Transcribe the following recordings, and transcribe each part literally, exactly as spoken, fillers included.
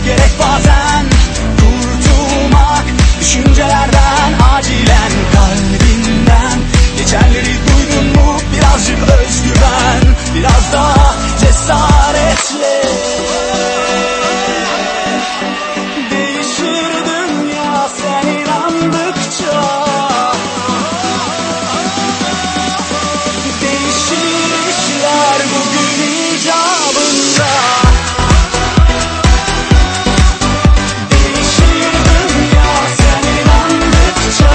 gerek bazen. Kurtulmak düşüncelerden, acilen kalbinden. Geçenleri duydun mu? Birazcık özgüven, biraz daha cesaretle. Değişir dünya sen inandıkça. Değişir işler bugün icabında. Değişir dünya sen inandıkça.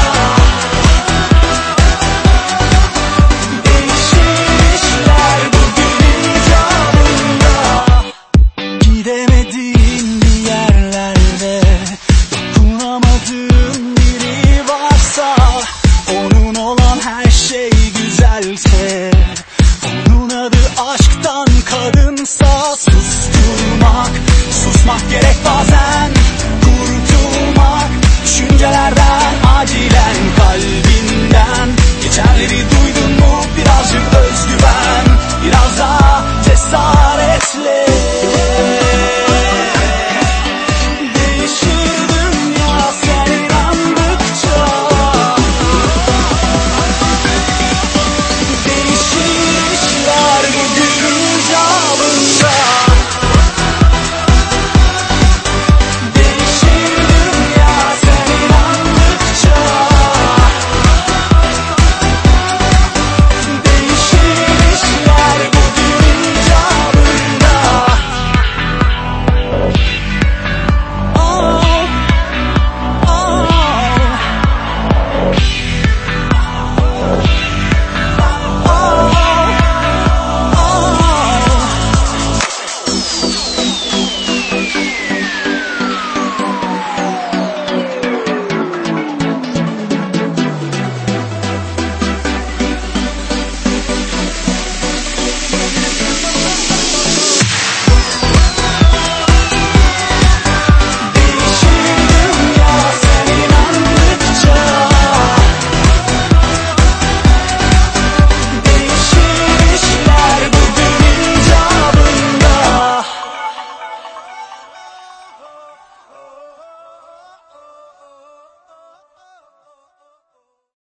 Değişir işler bugün icabında. Gidemediğin bir yerlerde, dokunamadığın biri varsa, onun olan her şey güzelse, onun adı aşktan kadınsa, susturmak, susmak gerek bazen. Kurtulmak düşüncelerden, acilen kalbinden. Geçenleri duydun mu? Birazcık özgüven, biraz daha cesaret.